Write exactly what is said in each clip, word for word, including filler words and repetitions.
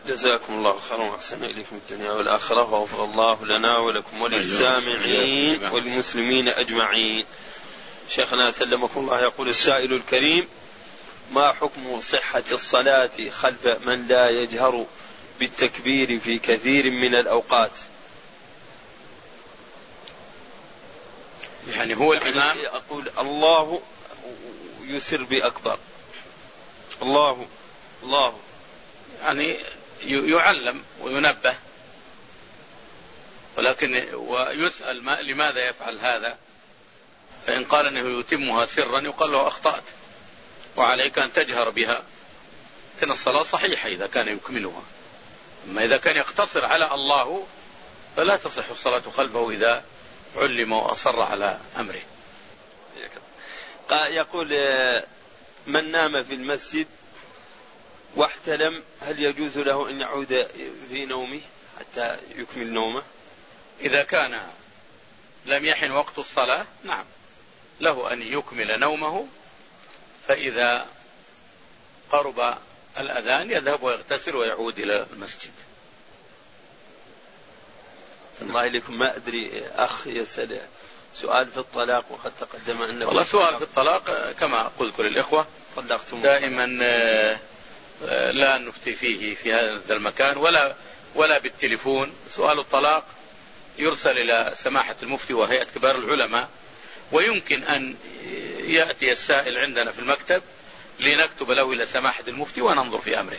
جزاكم الله خيرا وأحسن إليكم الدنيا والآخرة، وغفر الله لنا ولكم وللسامعين والمسلمين أجمعين. شيخنا سلمكم الله، يقول السائل الكريم: ما حكم صحة الصلاة خلف من لا يجهر بالتكبير في كثير من الأوقات؟ يعني هو الإمام يعني أقول الله يسر بأكبر، الله الله، يعني يعلم وينبه، ولكن ويسأل ما لماذا يفعل هذا، فإن قال أنه يتمها سرا يقال له أخطأت وعليك أن تجهر بها، لكن الصلاة صحيحة إذا كان يكملها. أما إذا كان يقتصر على الله فلا تصح الصلاة خلفه إذا علم وأصر على أمره. يقول: من نام في المسجد واحتلم هل يجوز له أن يعود في نومه حتى يكمل نومه؟ إذا كان لم يحن وقت الصلاة نعم له أن يكمل نومه، فإذا قرب الأذان يذهب ويغتسل ويعود إلى المسجد. الله إليكم، ما أدري أخ يسأل سؤال في الطلاق وقد تقدم أنه والله سؤال في الطلاق كما قلت للإخوة دائما لا نفتي فيه في هذا المكان ولا ولا بالتليفون. سؤال الطلاق يرسل إلى سماحة المفتي وهيئة كبار العلماء، ويمكن أن يأتي السائل عندنا في المكتب لنكتب له إلى سماحة المفتي وننظر في أمره،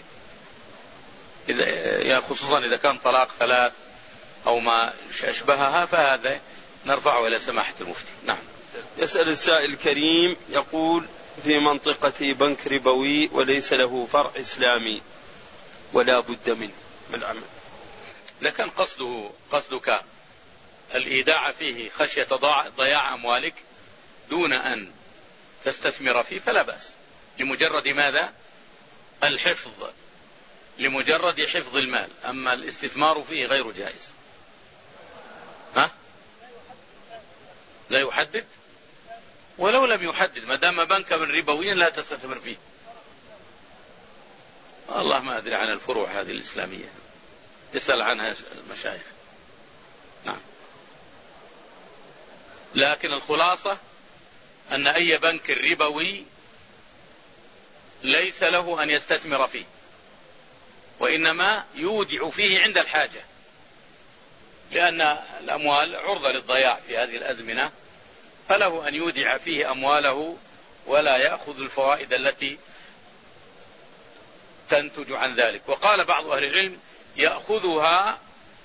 إذا خصوصا إذا كان طلاق ثلاث أو ما أشبهها فهذا نرفعه إلى سماحة المفتي. نعم. يسأل السائل الكريم يقول: في منطقتي بنك ربوي وليس له فرع إسلامي ولا بد منه، ما العمل؟ إذا كان قصده قصدك الإيداع فيه خشية ضياع أموالك دون أن تستثمر فيه فلا بأس، لمجرد ماذا؟ الحفظ، لمجرد حفظ المال، أما الاستثمار فيه غير جائز. ها؟ لا يحدد؟ ولو لم يحدد ما دام بنكا من ربويا لا تستثمر فيه. الله ما أدري عن الفروع هذه الإسلامية، يسأل عنها المشايخ. نعم. لكن الخلاصة أن أي بنك ربوي ليس له أن يستثمر فيه، وإنما يودع فيه عند الحاجة، لأن الأموال عرضة للضياع في هذه الأزمنة، فله أن يودع فيه أمواله ولا يأخذ الفوائد التي تنتج عن ذلك. وقال بعض أهل العلم: يأخذها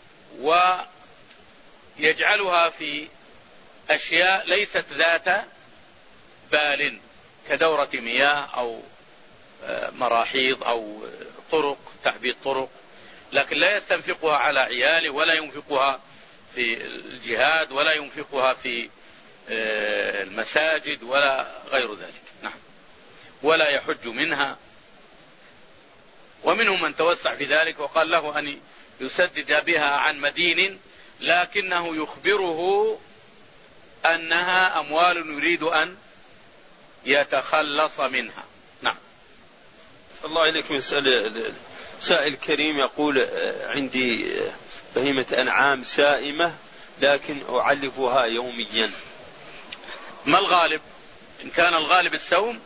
ويجعلها في أشياء ليست ذات بال كدورة مياه أو مراحيض أو طرق تحبيط طرق، لكن لا يستنفقها على عياله ولا ينفقها في الجهاد ولا ينفقها في المساجد ولا غير ذلك. نعم. ولا يحج منها. ومنهم من توسع في ذلك وقال له أن يسدد بها عن مدين لكنه يخبره أنها أموال يريد أن يتخلص منها. نعم. الله إليكم، يسأل سائل كريم يقول: عندي بهيمة أنعام سائمة لكن أعلفها يوميا، ما الغالب؟ إن كان الغالب السوم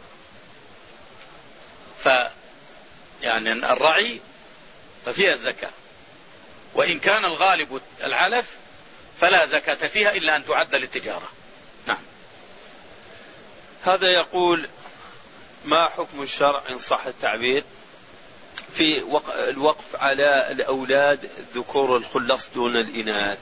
ف يعني الرعي ففيها الزكاة، وإن كان الغالب العلف فلا زكاة فيها إلا أن تعد للتجارة. نعم. هذا يقول: ما حكم الشرع إن صح التعبير في الوقف على الأولاد ذكور الخلص دون الإناث؟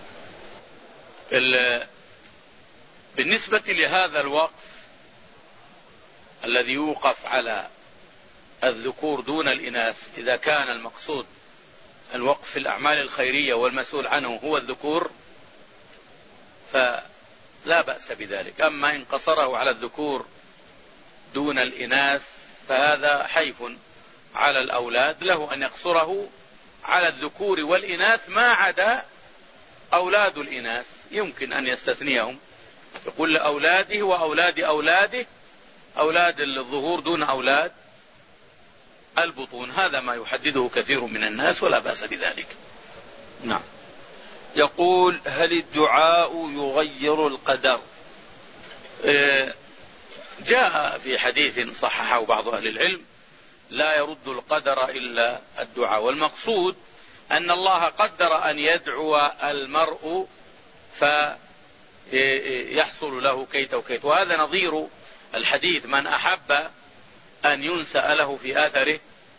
بالنسبة لهذا الوقف الذي يوقف على الذكور دون الإناث، إذا كان المقصود الوقف في الأعمال الخيرية والمسؤول عنه هو الذكور فلا بأس بذلك. أما إن قصره على الذكور دون الإناث فهذا حيف على الأولاد، له أن يقصره على الذكور والإناث ما عدا أولاد الإناث، يمكن أن يستثنيهم، يقول لأولاده وأولاد أولاده، أولاد الظهور دون أولاد البطون. هذا ما يحدده كثير من الناس ولا بأس بذلك. نعم. يقول: هل الدعاء يغير القدر؟ جاء في حديث صححه بعض أهل العلم: لا يرد القدر إلا الدعاء. والمقصود أن الله قدر أن يدعو المرء فيحصل له كيت وكيت. وهذا نظير الحديث: من أحب أن ينسأ له في أثره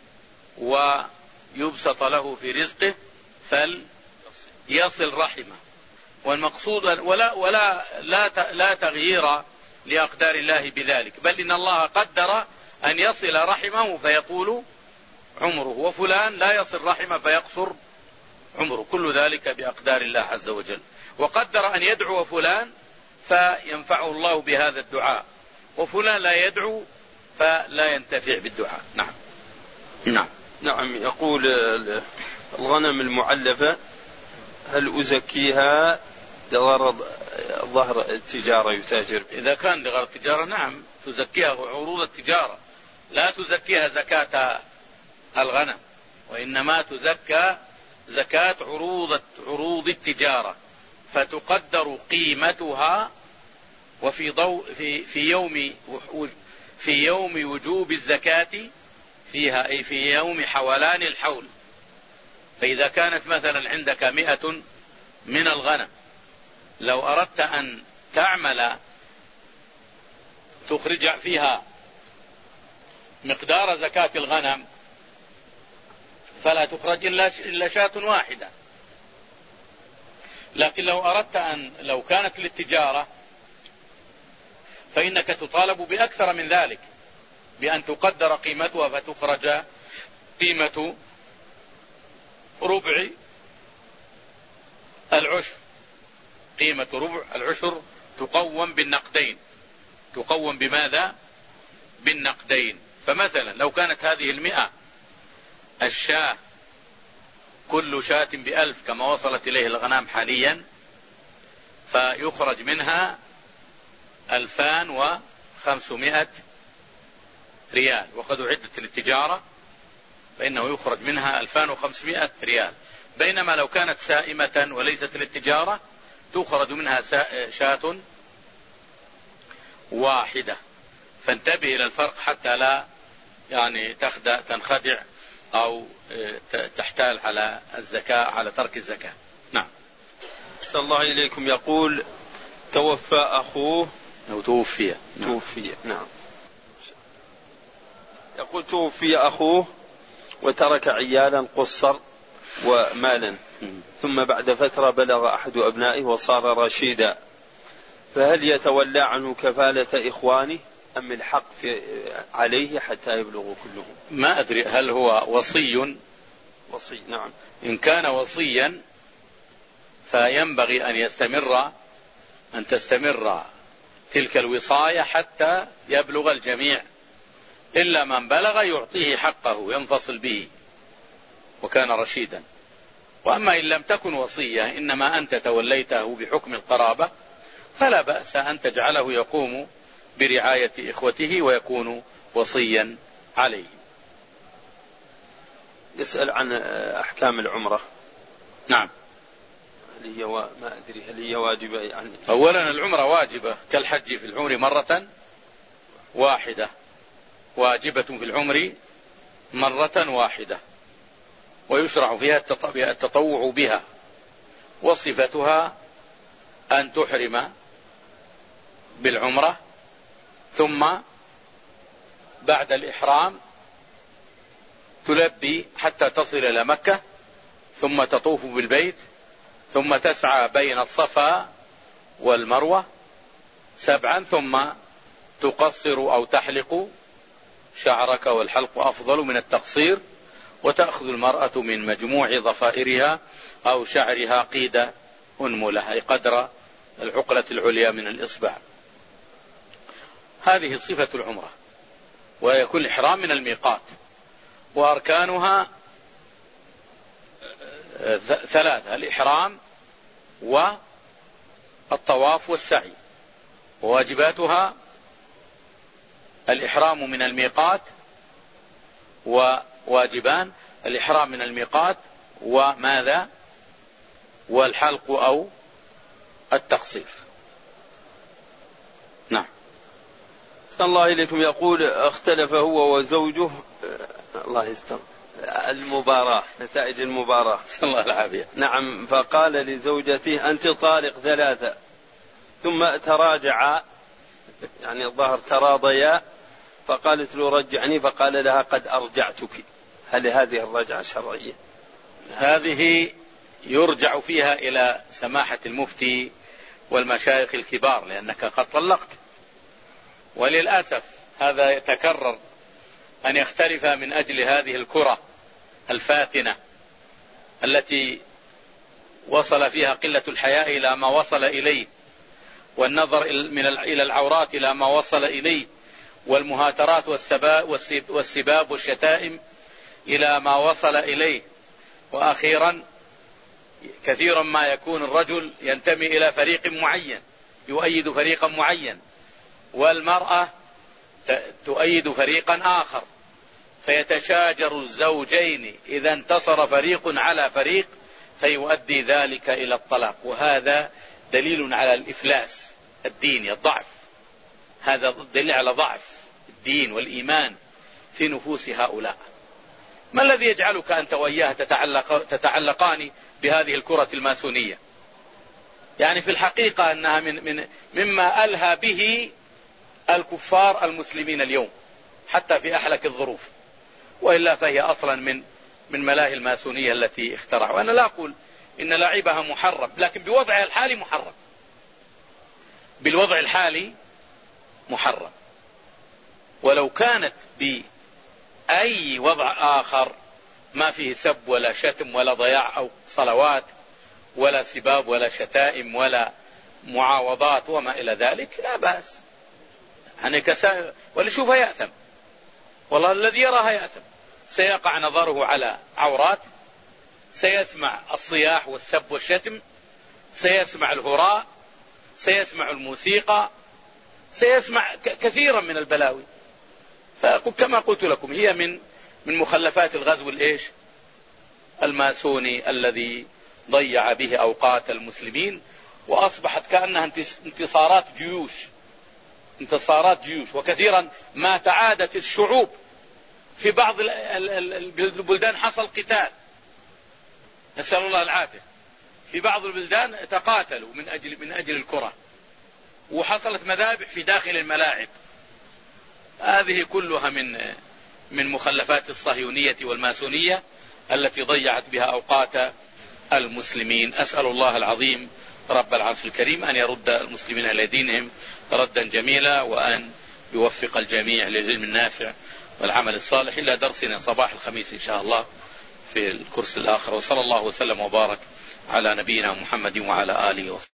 ويبسط له في رزقه فليصل رحمه. والمقصود ولا ولا لا لا تغيير لأقدار الله بذلك، بل إن الله قدر أن يصل رحمه فيطول عمره، وفلان لا يصل رحمه فيقصر عمره. كل ذلك بأقدار الله عز وجل. وقدر أن يدعو فلان فينفعه الله بهذا الدعاء، وفلان لا يدعو فلا ينتفع بالدعاء. نعم. نعم. نعم. يقول: الغنم المعلفة هل أزكيها لغرض ظهر التجارة يتاجر؟ إذا كان لغرض التجارة نعم تزكيها عروض التجارة، لا تزكيها زكاة الغنم، وإنما تزكى زكاة عروض عروض التجارة، فتقدر قيمتها وفي ضوء في في يوم في يوم وجوب الزكاة فيها، أي في يوم حولان الحول. فإذا كانت مثلا عندك مئة من الغنم، لو أردت أن تعمل تخرج فيها مقدار زكاة الغنم فلا تخرج إلا شاة واحدة. لكن لو أردت أن لو كانت للتجارة فإنك تطالب بأكثر من ذلك، بأن تقدر قيمتها فتخرج قيمة ربع العشر. قيمة ربع العشر تقوم بالنقدين. تقوم بماذا؟ بالنقدين. فمثلا لو كانت هذه المئة الشاة كل شاة بألف كما وصلت إليه الغنام حاليا، فيخرج منها ألفان وخمسمائة ريال، وقد أعدت للتجارة فإنه يخرج منها ألفان وخمسمائة ريال. بينما لو كانت سائمة وليست للتجارة تخرج منها شاة واحدة. فانتبه إلى الفرق حتى لا يعني تخدع تنخدع أو تحتال على الزكاة على ترك الزكاة. نعم. صلى الله إليكم. يقول: توفى أخوه أو توفي. نعم. توفي. نعم. يقول: توفي أخوه وترك عيالا قصر ومالا، ثم بعد فترة بلغ أحد أبنائه وصار رشيدا، فهل يتولى عنه كفالة إخوانه أم الحق في عليه حتى يبلغوا كلهم؟ ما أدري هل هو وصي؟ وصي. نعم. إن كان وصيا فينبغي أن يستمر أن تستمر تلك الوصاية حتى يبلغ الجميع، إلا من بلغ يعطيه حقه ينفصل به وكان رشيدا. وأما إن لم تكن وصية إنما أنت توليته بحكم القرابة فلا بأس أن تجعله يقوم برعاية إخوته ويكون وصيا عليه. يسأل عن أحكام العمرة. نعم. هل هي و... ما أدري هل هي واجبة يعني؟ أولا العمرة واجبة كالحج في العمر مرة واحدة، واجبة في العمر مرة واحدة، ويشرع فيها التطوع بها، وصفتها أن تحرم بالعمرة ثم بعد الإحرام تلبي حتى تصل إلى مكة، ثم تطوف بالبيت، ثم تسعى بين الصفا والمروة سبعا، ثم تقصر أو تحلق شعرك، والحلق أفضل من التقصير، وتأخذ المرأة من مجموع ضفائرها أو شعرها قيد أنملة أي قدر العقلة العليا من الإصبع. هذه صفة العمرة، ويكون الإحرام من الميقات. وأركانها ثلاثة: الإحرام والطواف والسعي. وواجباتها الإحرام من الميقات، و واجبان: الإحرام من الميقات، وماذا؟ والحلق أو التقصير. نعم. صلى الله إليكم. يقول: اختلف هو وزوجه، الله يستر، المباراة، نتائج المباراة، صلى الله العافية. نعم. فقال لزوجته: أنت طالق ثلاثة، ثم تراجع، يعني الظاهر تراضيا، فقالت له: رجعني، فقال لها: قد أرجعتك. هل هذه الرجعة شرعية؟ هذه يرجع فيها إلى سماحة المفتي والمشايخ الكبار، لأنك قد طلقت. وللأسف هذا يتكرر، أن يختلف من أجل هذه الكرة الفاتنة التي وصل فيها قلة الحياء إلى ما وصل إليه، والنظر إلى العورات إلى ما وصل إليه، والمهاترات والسباب والشتائم إلى ما وصل إليه. وأخيرا كثيرا ما يكون الرجل ينتمي إلى فريق معين، يؤيد فريقا معين، والمرأة تؤيد فريقا آخر، فيتشاجر الزوجين إذا انتصر فريق على فريق، فيؤدي ذلك إلى الطلاق. وهذا دليل على الإفلاس الديني، الضعف. هذا دليل على ضعف الدين والإيمان في نفوس هؤلاء. ما الذي يجعلك أنت وإياه تتعلق تتعلقان بهذه الكرة الماسونية؟ يعني في الحقيقة أنها من من مما ألهى به الكفار المسلمين اليوم، حتى في أحلك الظروف، وإلا فهي أصلا من من ملاهي الماسونية التي اخترعوا. أنا لا أقول إن لعبها محرم، لكن بوضعها الحالي محرم، بالوضع الحالي محرم. ولو كانت بأي وضع آخر ما فيه سب ولا شتم ولا ضياع أو صلوات ولا سباب ولا شتائم ولا معاوضات وما إلى ذلك، لا بأس. يعني كسا... ولشوفها يأثم، والله الذي يراها يأثم. سيقع نظره على عورات، سيسمع الصياح والسب والشتم، سيسمع الهراء، سيسمع الموسيقى، سيسمع كثيرا من البلاوي. فكما قلت لكم هي من من مخلفات الغزو الإيش الماسوني الذي ضيع به أوقات المسلمين، وأصبحت كأنها انتصارات جيوش، انتصارات جيوش. وكثيرا ما تعادت الشعوب في بعض البلدان حصل قتال، نسأل الله العافية. في بعض البلدان تقاتلوا من أجل من أجل الكرة، وحصلت مذابح في داخل الملاعب. هذه كلها من من مخلفات الصهيونية والماسونية التي ضيعت بها أوقات المسلمين. أسأل الله العظيم رب العرش الكريم أن يرد المسلمين إلى دينهم ردا جميلا، وأن يوفق الجميع للعلم النافع والعمل الصالح. إلى درسنا صباح الخميس إن شاء الله في الكرسي الآخر. وصلى الله وسلم وبارك على نبينا محمد وعلى آله وصحبه.